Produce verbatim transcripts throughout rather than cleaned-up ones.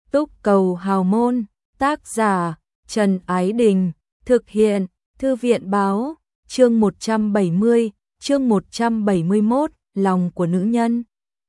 Túc Cầu Hào Môn, tác giả Trần Ái Đình, thực hiện Thư viện Báo, chương một trăm bảy mươi, chương một trăm bảy mươi mốt, lòng của nữ nhân.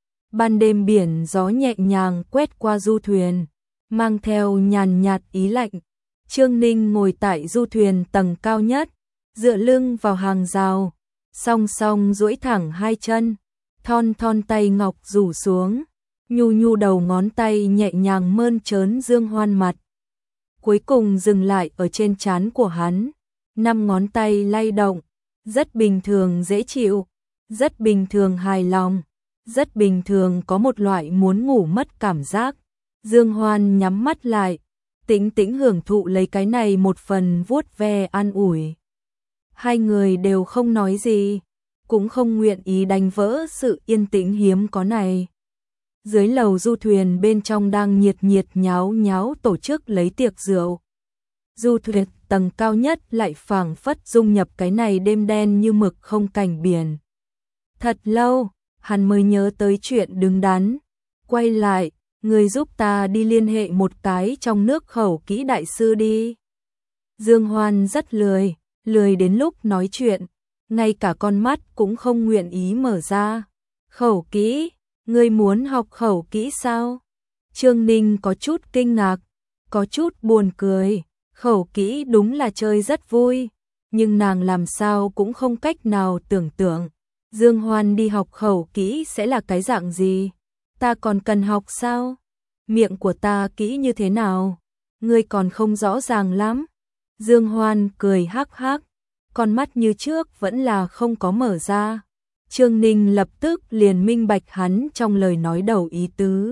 Ban đêm biển gió nhẹ nhàng quét qua du thuyền, mang theo nhàn nhạt ý lạnh. Trương Ninh ngồi tại du thuyền tầng cao nhất, dựa lưng vào hàng rào, song song duỗi thẳng hai chân, thon thon tay ngọc rủ xuống, nhu nhu đầu ngón tay nhẹ nhàng mơn trớn Dương Hoan mặt. Cuối cùng dừng lại ở trên trán của hắn, năm ngón tay lay động, rất bình thường dễ chịu, rất bình thường hài lòng, rất bình thường có một loại muốn ngủ mất cảm giác. Dương Hoan nhắm mắt lại, tĩnh tĩnh hưởng thụ lấy cái này một phần vuốt ve an ủi. Hai người đều không nói gì, cũng không nguyện ý đánh vỡ sự yên tĩnh hiếm có này. Dưới lầu du thuyền bên trong đang nhiệt nhiệt nháo nháo tổ chức lấy tiệc rượu. Du thuyền tầng cao nhất lại phảng phất dung nhập cái này đêm đen như mực không cảnh biển. Thật lâu, hắn mới nhớ tới chuyện đứng đắn. Quay lại, người giúp ta đi liên hệ một cái trong nước khẩu kỹ đại sư đi. Dương Hoan rất lười, lười đến lúc nói chuyện, ngay cả con mắt cũng không nguyện ý mở ra. Khẩu kỹ, ngươi muốn học khẩu kỹ sao? Trương Ninh có chút kinh ngạc, có chút buồn cười. Khẩu kỹ đúng là chơi rất vui, nhưng nàng làm sao cũng không cách nào tưởng tượng Dương Hoan đi học khẩu kỹ sẽ là cái dạng gì. Ta còn cần học sao? Miệng của ta kỹ như thế nào? Ngươi còn không rõ ràng lắm. Dương Hoan cười hắc hắc, con mắt như trước vẫn là không có mở ra. Trương Ninh lập tức liền minh bạch hắn trong lời nói đầu ý tứ.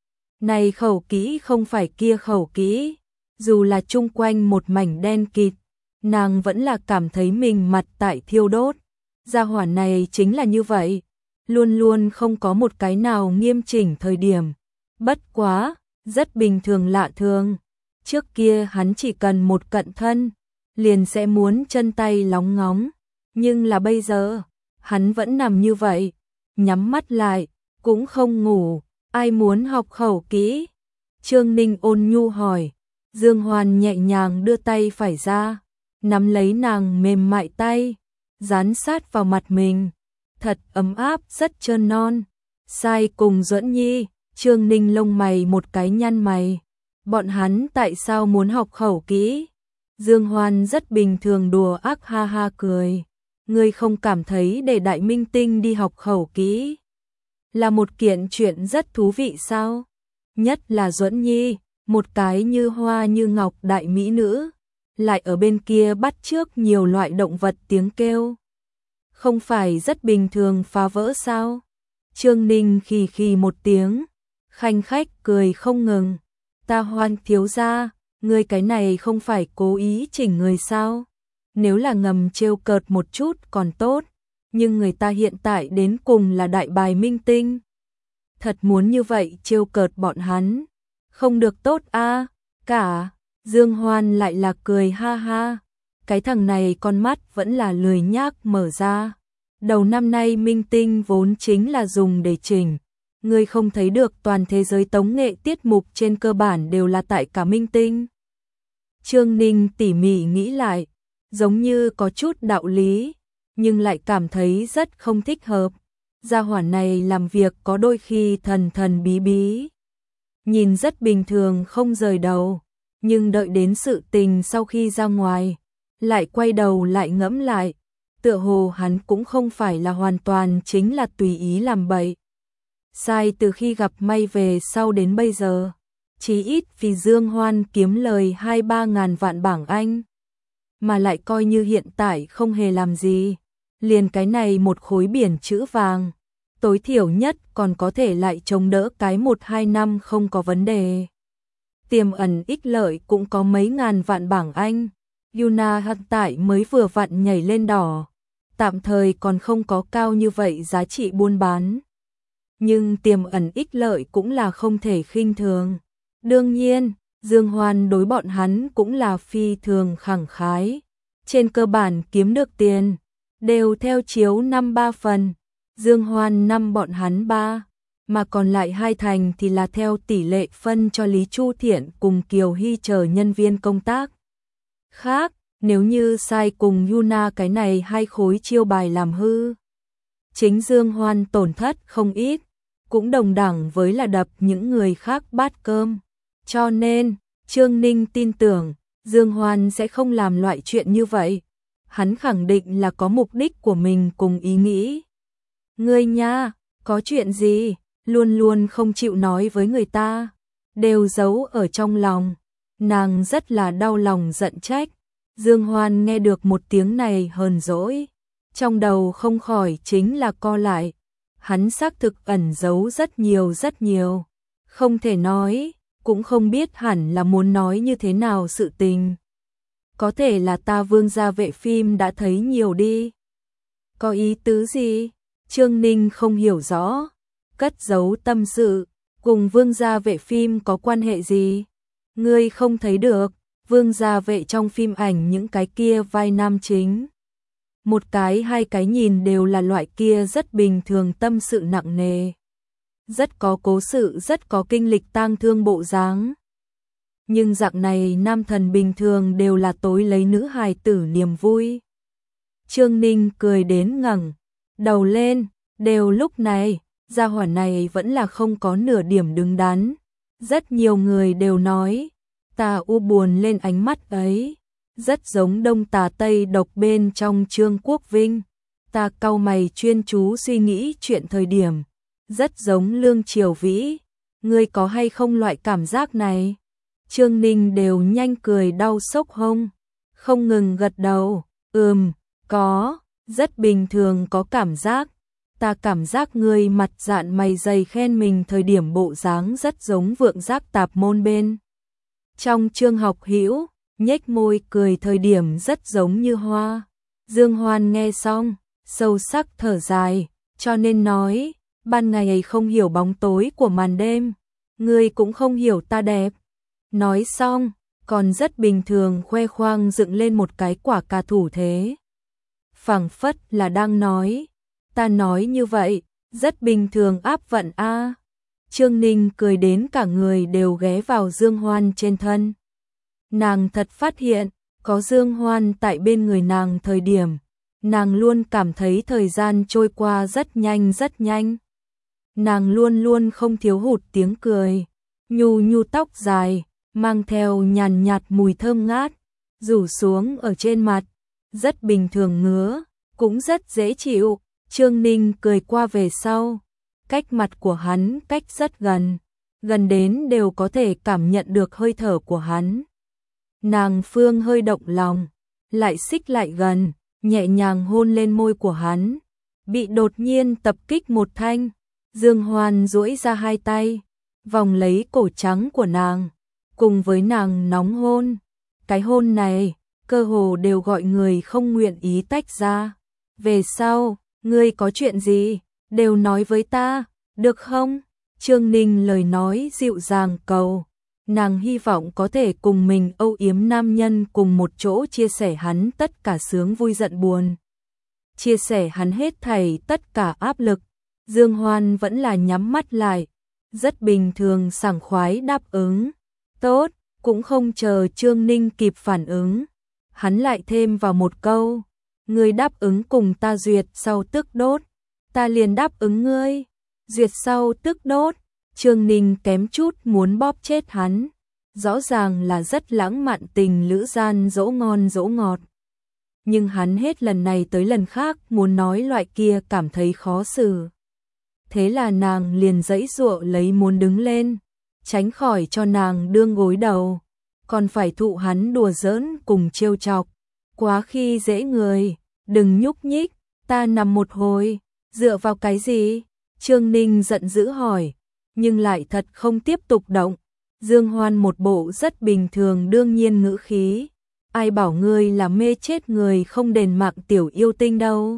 Này khẩu kỹ không phải kia khẩu kỹ, dù là chung quanh một mảnh đen kịt, nàng vẫn là cảm thấy mình mặt tại thiêu đốt. Gia hỏa này chính là như vậy, luôn luôn không có một cái nào nghiêm chỉnh thời điểm. Bất quá, rất bình thường lạ thường. Trước kia hắn chỉ cần một cận thân, liền sẽ muốn chân tay lóng ngóng. Nhưng là bây giờ, hắn vẫn nằm như vậy, nhắm mắt lại, cũng không ngủ. Ai muốn học khẩu kỹ? Trương Ninh ôn nhu hỏi. Dương Hoan nhẹ nhàng đưa tay phải ra, nắm lấy nàng mềm mại tay, dán sát vào mặt mình. Thật ấm áp, rất trơn non. Sai cùng Duẫn Nhi, Trương Ninh lông mày một cái nhăn mày. Bọn hắn tại sao muốn học khẩu kỹ? Dương Hoan rất bình thường đùa ác ha ha cười. Ngươi không cảm thấy để đại minh tinh đi học khẩu kỹ là một kiện chuyện rất thú vị sao? Nhất là Duẫn Nhi, một cái như hoa như ngọc đại mỹ nữ, lại ở bên kia bắt chước nhiều loại động vật tiếng kêu. Không phải rất bình thường phá vỡ sao? Trương Ninh khì khì một tiếng, khanh khách cười không ngừng. Ta Hoan thiếu gia, ngươi cái này không phải cố ý chỉnh người sao? Nếu là ngầm trêu cợt một chút còn tốt, nhưng người ta hiện tại đến cùng là đại bài minh tinh. Thật muốn như vậy trêu cợt bọn hắn, không được tốt a. À. Cả, Dương Hoan lại là cười ha ha. Cái thằng này con mắt vẫn là lười nhác mở ra. Đầu năm nay minh tinh vốn chính là dùng để chỉnh. Ngươi không thấy được toàn thế giới tống nghệ tiết mục trên cơ bản đều là tại cả minh tinh. Trương Ninh tỉ mỉ nghĩ lại, giống như có chút đạo lý, nhưng lại cảm thấy rất không thích hợp. Gia hỏa này làm việc có đôi khi thần thần bí bí, nhìn rất bình thường không rời đầu, nhưng đợi đến sự tình sau khi ra ngoài, lại quay đầu lại ngẫm lại, tựa hồ hắn cũng không phải là hoàn toàn chính là tùy ý làm bậy. Sai từ khi gặp may về sau đến bây giờ, chí ít vì Dương Hoan kiếm lời hai ba ngàn vạn bảng Anh, mà lại coi như hiện tại không hề làm gì, liền cái này một khối biển chữ vàng, tối thiểu nhất còn có thể lại chống đỡ cái một hai năm không có vấn đề. Tiềm ẩn ích lợi cũng có mấy ngàn vạn bảng Anh. Yuna hiện tại mới vừa vặn nhảy lên đỏ, tạm thời còn không có cao như vậy giá trị buôn bán. Nhưng tiềm ẩn ích lợi cũng là không thể khinh thường. Đương nhiên, Dương Hoan đối bọn hắn cũng là phi thường khẳng khái. Trên cơ bản kiếm được tiền, đều theo chiếu năm ba phần. Dương Hoan năm bọn hắn ba. mà còn lại hai thành thì là theo tỷ lệ phân cho Lý Chu Thiện cùng Kiều Hy chờ nhân viên công tác. Khác, nếu như sai cùng Yuna cái này hai khối chiêu bài làm hư, chính Dương Hoan tổn thất không ít, cũng đồng đẳng với là đập những người khác bát cơm. Cho nên, Trương Ninh tin tưởng, Dương Hoan sẽ không làm loại chuyện như vậy. Hắn khẳng định là có mục đích của mình cùng ý nghĩ. Ngươi nha, có chuyện gì, luôn luôn không chịu nói với người ta, đều giấu ở trong lòng. Nàng rất là đau lòng giận trách. Dương Hoan nghe được một tiếng này hờn dỗi, trong đầu không khỏi chính là co lại. Hắn xác thực ẩn giấu rất nhiều rất nhiều, không thể nói, cũng không biết hẳn là muốn nói như thế nào sự tình. Có thể là ta Vương gia vệ phim đã thấy nhiều đi. Có ý tứ gì? Trương Ninh không hiểu rõ, cất giấu tâm sự, cùng Vương gia vệ phim có quan hệ gì? Ngươi không thấy được, Vương gia vệ trong phim ảnh những cái kia vai nam chính. Một cái hai cái nhìn đều là loại kia rất bình thường tâm sự nặng nề. Rất có cố sự, rất có kinh lịch tang thương bộ dáng. Nhưng dạng này nam thần bình thường đều là tối lấy nữ hài tử niềm vui. Trương Ninh cười đến ngẩng đầu lên, đều lúc này, gia hỏa này vẫn là không có nửa điểm đứng đắn. Rất nhiều người đều nói, tà u buồn lên ánh mắt ấy, rất giống Đông Tà Tây Độc bên trong Trương Quốc Vinh. Ta cau mày chuyên chú suy nghĩ chuyện thời điểm, rất giống Lương Triều Vĩ. Ngươi có hay không loại cảm giác này? Trương Ninh đều nhanh cười đau sốc hông, không ngừng gật đầu, ừm, có, rất bình thường có cảm giác. Ta cảm giác ngươi mặt dạn mày dày khen mình thời điểm bộ dáng rất giống Vượng Giác tạp môn bên. Trong Trương Học Hữu, nhếch môi cười thời điểm rất giống Như Hoa. Dương Hoan nghe xong, sâu sắc thở dài, cho nên nói, ban ngày không hiểu bóng tối của màn đêm, ngươi cũng không hiểu ta đẹp. Nói xong, còn rất bình thường khoe khoang dựng lên một cái quả cà thủ thế. Phảng phất là đang nói, ta nói như vậy, rất bình thường áp vận a. Trương Ninh cười đến cả người đều ghé vào Dương Hoan trên thân. Nàng thật phát hiện, có Dương Hoan tại bên người nàng thời điểm, nàng luôn cảm thấy thời gian trôi qua rất nhanh rất nhanh. Nàng luôn luôn không thiếu hụt tiếng cười, nhu nhu tóc dài, mang theo nhàn nhạt mùi thơm ngát, rủ xuống ở trên mặt, rất bình thường ngứa, cũng rất dễ chịu. Trương Ninh cười qua về sau, cách mặt của hắn cách rất gần, gần đến đều có thể cảm nhận được hơi thở của hắn. Nàng phương hơi động lòng, lại xích lại gần, nhẹ nhàng hôn lên môi của hắn, bị đột nhiên tập kích một thanh. Dương Hoan duỗi ra hai tay, vòng lấy cổ trắng của nàng, cùng với nàng nóng hôn. Cái hôn này, cơ hồ đều gọi người không nguyện ý tách ra. Về sau, ngươi có chuyện gì, đều nói với ta, được không? Trương Ninh lời nói dịu dàng cầu. Nàng hy vọng có thể cùng mình âu yếm nam nhân cùng một chỗ chia sẻ hắn tất cả sướng vui giận buồn. Chia sẻ hắn hết thảy tất cả áp lực. Dương Hoan vẫn là nhắm mắt lại, rất bình thường sảng khoái đáp ứng. Tốt, cũng không chờ Trương Ninh kịp phản ứng. Hắn lại thêm vào một câu, ngươi đáp ứng cùng ta duyệt sau tức đốt, ta liền đáp ứng ngươi. Duyệt sau tức đốt, Trương Ninh kém chút muốn bóp chết hắn. Rõ ràng là rất lãng mạn tình lữ gian dỗ ngon dỗ ngọt. Nhưng hắn hết lần này tới lần khác muốn nói loại kia cảm thấy khó xử. Thế là nàng liền giãy giụa lấy muốn đứng lên, tránh khỏi cho nàng đương gối đầu, còn phải thụ hắn đùa giỡn cùng trêu chọc. Quá khi dễ người, đừng nhúc nhích, ta nằm một hồi, dựa vào cái gì? Trương Ninh giận dữ hỏi, nhưng lại thật không tiếp tục động. Dương Hoan một bộ rất bình thường đương nhiên ngữ khí, ai bảo ngươi là mê chết người không đền mạng tiểu yêu tinh đâu.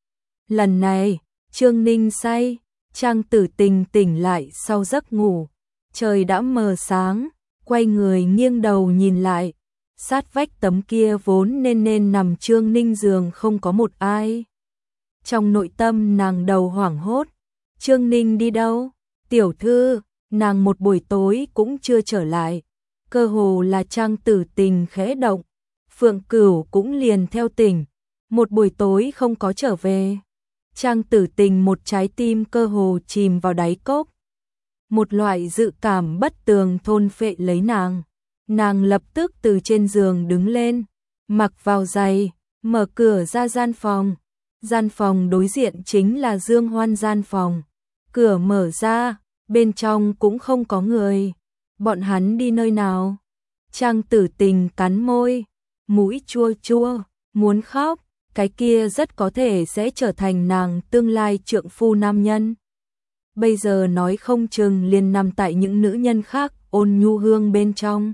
Lần này, Trương Ninh say, Trang Tử Tình tỉnh lại sau giấc ngủ, trời đã mờ sáng, quay người nghiêng đầu nhìn lại, sát vách tấm kia vốn nên nên nằm Trương Ninh giường không có một ai. Trong nội tâm nàng đầu hoảng hốt, Trương Ninh đi đâu? Tiểu thư, nàng một buổi tối cũng chưa trở lại. Cơ hồ là Trang Tử Tình khẽ động. Phượng Cửu cũng liền theo tỉnh. Một buổi tối không có trở về. Trang Tử Tình một trái tim cơ hồ chìm vào đáy cốc. Một loại dự cảm bất tường thôn phệ lấy nàng. Nàng lập tức từ trên giường đứng lên, mặc vào giày, mở cửa ra gian phòng. Gian phòng đối diện chính là Dương Hoan gian phòng. Cửa mở ra, bên trong cũng không có người. Bọn hắn đi nơi nào? Trang Tử Tình cắn môi, mũi chua chua, muốn khóc. Cái kia rất có thể sẽ trở thành nàng tương lai trượng phu nam nhân. Bây giờ nói không chừng liền nằm tại những nữ nhân khác ôn nhu hương bên trong.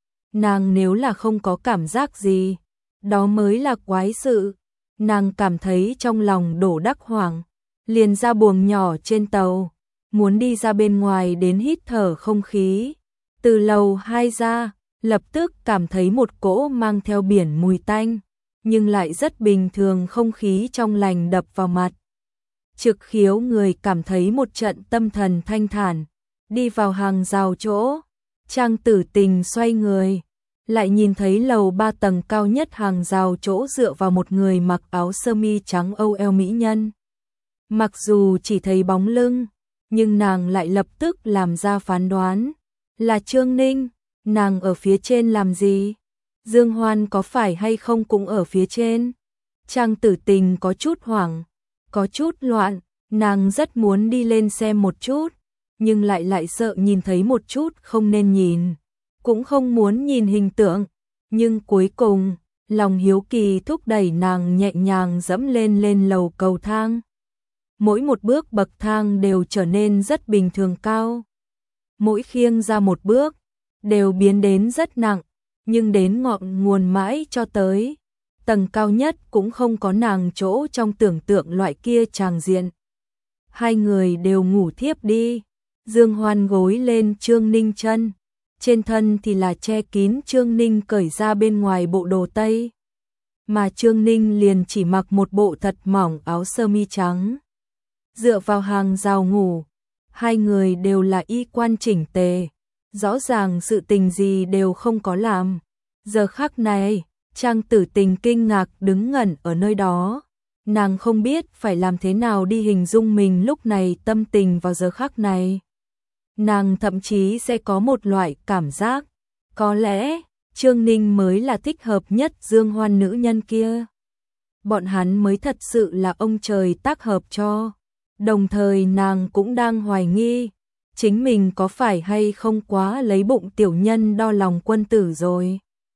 Nàng nếu là không có cảm giác gì, đó mới là quái sự. Nàng cảm thấy trong lòng đổ đắc hoảng, liền ra buồng nhỏ trên tàu, muốn đi ra bên ngoài đến hít thở không khí. Từ lầu hai ra, lập tức cảm thấy một cỗ mang theo biển mùi tanh, nhưng lại rất bình thường không khí trong lành đập vào mặt. Trực khiếu người cảm thấy một trận tâm thần thanh thản, đi vào hàng rào chỗ. Trang Tử Tình xoay người, lại nhìn thấy lầu ba tầng cao nhất hàng rào chỗ dựa vào một người mặc áo sơ mi trắng âu eo mỹ nhân. Mặc dù chỉ thấy bóng lưng, nhưng nàng lại lập tức làm ra phán đoán. Là Trương Ninh, nàng ở phía trên làm gì? Dương Hoan có phải hay không cũng ở phía trên? Trang Tử Tình có chút hoảng, có chút loạn, nàng rất muốn đi lên xem một chút, nhưng lại lại sợ nhìn thấy một chút không nên nhìn, cũng không muốn nhìn hình tượng, nhưng cuối cùng, lòng hiếu kỳ thúc đẩy nàng nhẹ nhàng dẫm lên lên lầu cầu thang. Mỗi một bước bậc thang đều trở nên rất bình thường cao. Mỗi khiêng ra một bước, đều biến đến rất nặng, nhưng đến ngọn nguồn mãi cho tới. Tầng cao nhất cũng không có nàng chỗ trong tưởng tượng loại kia tràng diện. Hai người đều ngủ thiếp đi. Dương Hoan gối lên Trương Ninh chân, trên thân thì là che kín Trương Ninh cởi ra bên ngoài bộ đồ tây. Mà Trương Ninh liền chỉ mặc một bộ thật mỏng áo sơ mi trắng. Dựa vào hàng rào ngủ, hai người đều là y quan chỉnh tề, rõ ràng sự tình gì đều không có làm. Giờ khắc này, Trang Tử Tình kinh ngạc đứng ngẩn ở nơi đó. Nàng không biết phải làm thế nào đi hình dung mình lúc này tâm tình vào giờ khắc này. Nàng thậm chí sẽ có một loại cảm giác, có lẽ Trương Ninh mới là thích hợp nhất Dương Hoan nữ nhân kia. Bọn hắn mới thật sự là ông trời tác hợp cho. Đồng thời nàng cũng đang hoài nghi, chính mình có phải hay không quá lấy bụng tiểu nhân đo lòng quân tử rồi.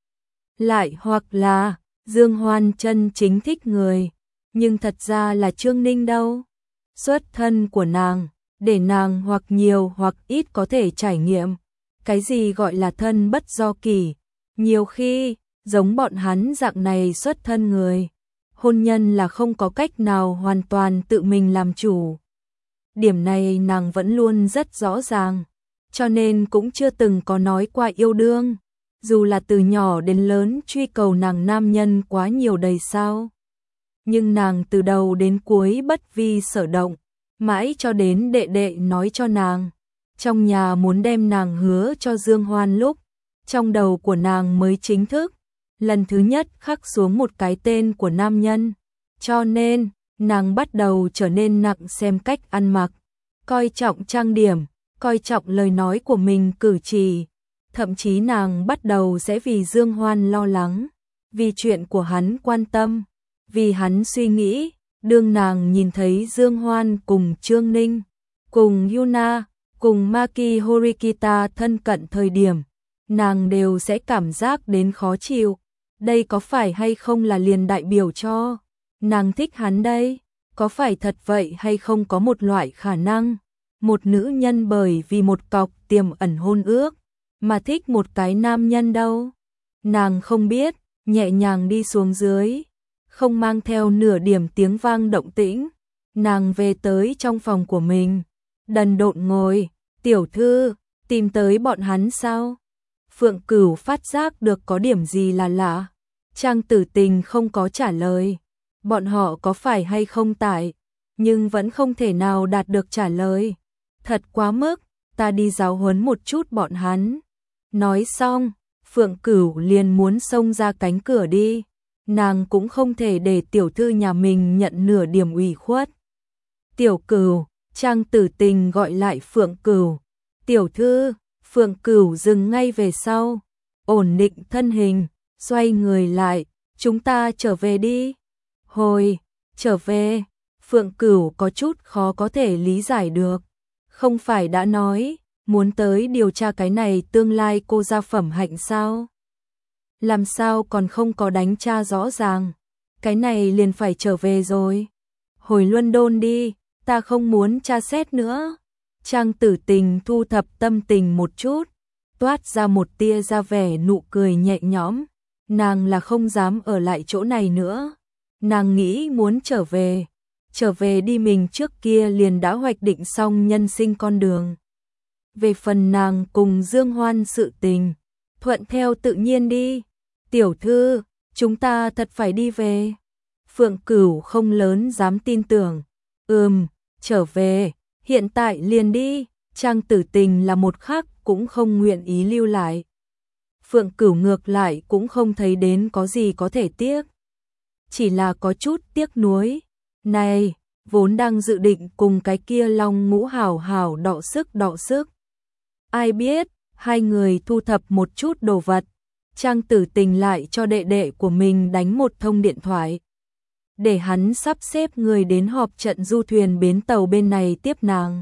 Lại hoặc là, Dương Hoan chân chính thích người, nhưng thật ra là Trương Ninh đâu. Xuất thân của nàng, để nàng hoặc nhiều hoặc ít có thể trải nghiệm. Cái gì gọi là thân bất do kỳ, nhiều khi, giống bọn hắn dạng này xuất thân người. Hôn nhân là không có cách nào hoàn toàn tự mình làm chủ. Điểm này nàng vẫn luôn rất rõ ràng, cho nên cũng chưa từng có nói qua yêu đương. Dù là từ nhỏ đến lớn truy cầu nàng nam nhân quá nhiều đầy sao. Nhưng nàng từ đầu đến cuối bất vi sở động, mãi cho đến đệ đệ nói cho nàng. Trong nhà muốn đem nàng hứa cho Dương Hoan lúc, trong đầu của nàng mới chính thức, lần thứ nhất khắc xuống một cái tên của nam nhân. Cho nên, nàng bắt đầu trở nên nặng xem cách ăn mặc, coi trọng trang điểm, coi trọng lời nói của mình cử chỉ. Thậm chí nàng bắt đầu sẽ vì Dương Hoan lo lắng, vì chuyện của hắn quan tâm, vì hắn suy nghĩ. Đương nàng nhìn thấy Dương Hoan cùng Trương Ninh, cùng Yuna, cùng Maki Horikita thân cận thời điểm, nàng đều sẽ cảm giác đến khó chịu. Đây có phải hay không là liền đại biểu cho nàng thích hắn đây? Có phải thật vậy hay không có một loại khả năng, một nữ nhân bởi vì một cọc tiềm ẩn hôn ước, mà thích một cái nam nhân đâu? Nàng không biết, nhẹ nhàng đi xuống dưới, không mang theo nửa điểm tiếng vang động tĩnh. Nàng về tới trong phòng của mình, đần độn ngồi. Tiểu thư, tìm tới bọn hắn sao? Phượng Cửu phát giác được có điểm gì là lạ. Trang Tử Tình không có trả lời. Bọn họ có phải hay không tại, nhưng vẫn không thể nào đạt được trả lời. Thật quá mức, ta đi giáo huấn một chút bọn hắn. Nói xong, Phượng Cửu liền muốn xông ra cánh cửa đi. Nàng cũng không thể để tiểu thư nhà mình nhận nửa điểm ủy khuất. Tiểu Cửu, Trang Tử Tình gọi lại Phượng Cửu. Tiểu thư, Phượng Cửu dừng ngay về sau, ổn định thân hình, xoay người lại, chúng ta trở về đi. Hồi, trở về, Phượng Cửu có chút khó có thể lý giải được. Không phải đã nói, muốn tới điều tra cái này tương lai cô gia phẩm hạnh sao? Làm sao còn không có đánh tra rõ ràng? Cái này liền phải trở về rồi. Hồi London đi, ta không muốn tra xét nữa. Trang Tử Tình thu thập tâm tình một chút, toát ra một tia ra vẻ nụ cười nhẹ nhõm. Nàng là không dám ở lại chỗ này nữa. Nàng nghĩ muốn trở về. Trở về đi, mình trước kia liền đã hoạch định xong nhân sinh con đường. Về phần nàng cùng Dương Hoan sự tình, thuận theo tự nhiên đi. Tiểu thư, chúng ta thật phải đi về. Phượng Cửu không lớn dám tin tưởng. Ừm, trở về, hiện tại liền đi. Trang Tử Tình là một khắc cũng không nguyện ý lưu lại. Phượng Cửu ngược lại cũng không thấy đến có gì có thể tiếc. Chỉ là có chút tiếc nuối. Này, vốn đang dự định cùng cái kia Long Ngũ hảo hảo đọ sức đọ sức. Ai biết, hai người thu thập một chút đồ vật. Trang Tử Tình lại cho đệ đệ của mình đánh một thông điện thoại. Để hắn sắp xếp người đến họp trận du thuyền bến tàu bên này tiếp nàng.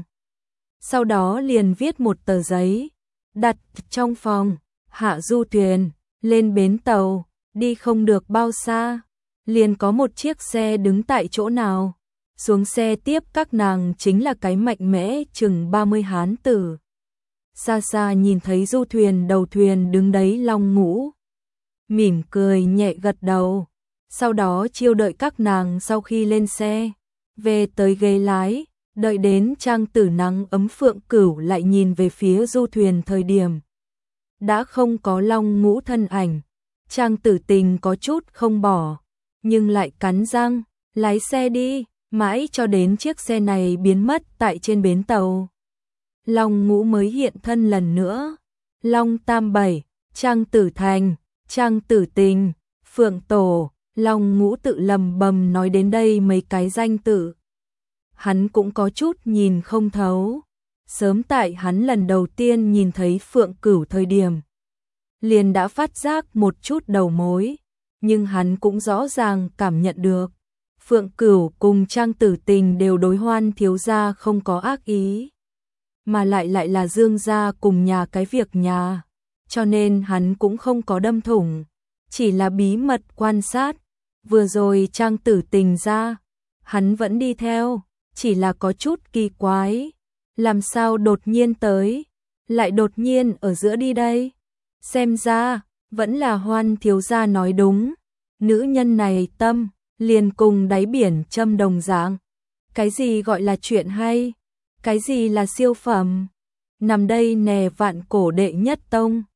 Sau đó liền viết một tờ giấy, đặt trong phòng, hạ du thuyền, lên bến tàu, đi không được bao xa. Liền có một chiếc xe đứng tại chỗ nào. Xuống xe tiếp các nàng chính là cái mạnh mẽ chừng ba mươi hán tử. Xa xa nhìn thấy du thuyền đầu thuyền đứng đấy Long Ngũ. Mỉm cười nhẹ gật đầu. Sau đó chiêu đợi các nàng sau khi lên xe. Về tới ghế lái, đợi đến Trang Tử nắng ấm Phượng Cửu lại nhìn về phía du thuyền thời điểm. Đã không có Long Ngũ thân ảnh. Trang Tử Tình có chút không bỏ, nhưng lại cắn răng, lái xe đi, mãi cho đến chiếc xe này biến mất tại trên bến tàu. Long Ngũ mới hiện thân lần nữa. Long Tam Bảy, Trang Tử Thành, Trang Tử Tình, Phượng Tổ. Long Ngũ tự lầm bầm nói đến đây mấy cái danh tự. Hắn cũng có chút nhìn không thấu. Sớm tại hắn lần đầu tiên nhìn thấy Phượng Cửu thời điểm, liền đã phát giác một chút đầu mối. Nhưng hắn cũng rõ ràng cảm nhận được. Phượng Cửu cùng Trang Tử Tình đều đối Hoan thiếu gia không có ác ý. Mà lại lại là Dương gia cùng nhà cái việc nhà. Cho nên hắn cũng không có đâm thủng. Chỉ là bí mật quan sát. Vừa rồi Trang Tử Tình ra, hắn vẫn đi theo. Chỉ là có chút kỳ quái. Làm sao đột nhiên tới, lại đột nhiên ở giữa đi đây. Xem ra, vẫn là Hoan thiếu gia nói đúng. Nữ nhân này tâm, liền cùng đáy biển châm đồng dạng. Cái gì gọi là chuyện hay? Cái gì là siêu phẩm? Nằm đây nè vạn cổ đệ nhất tông.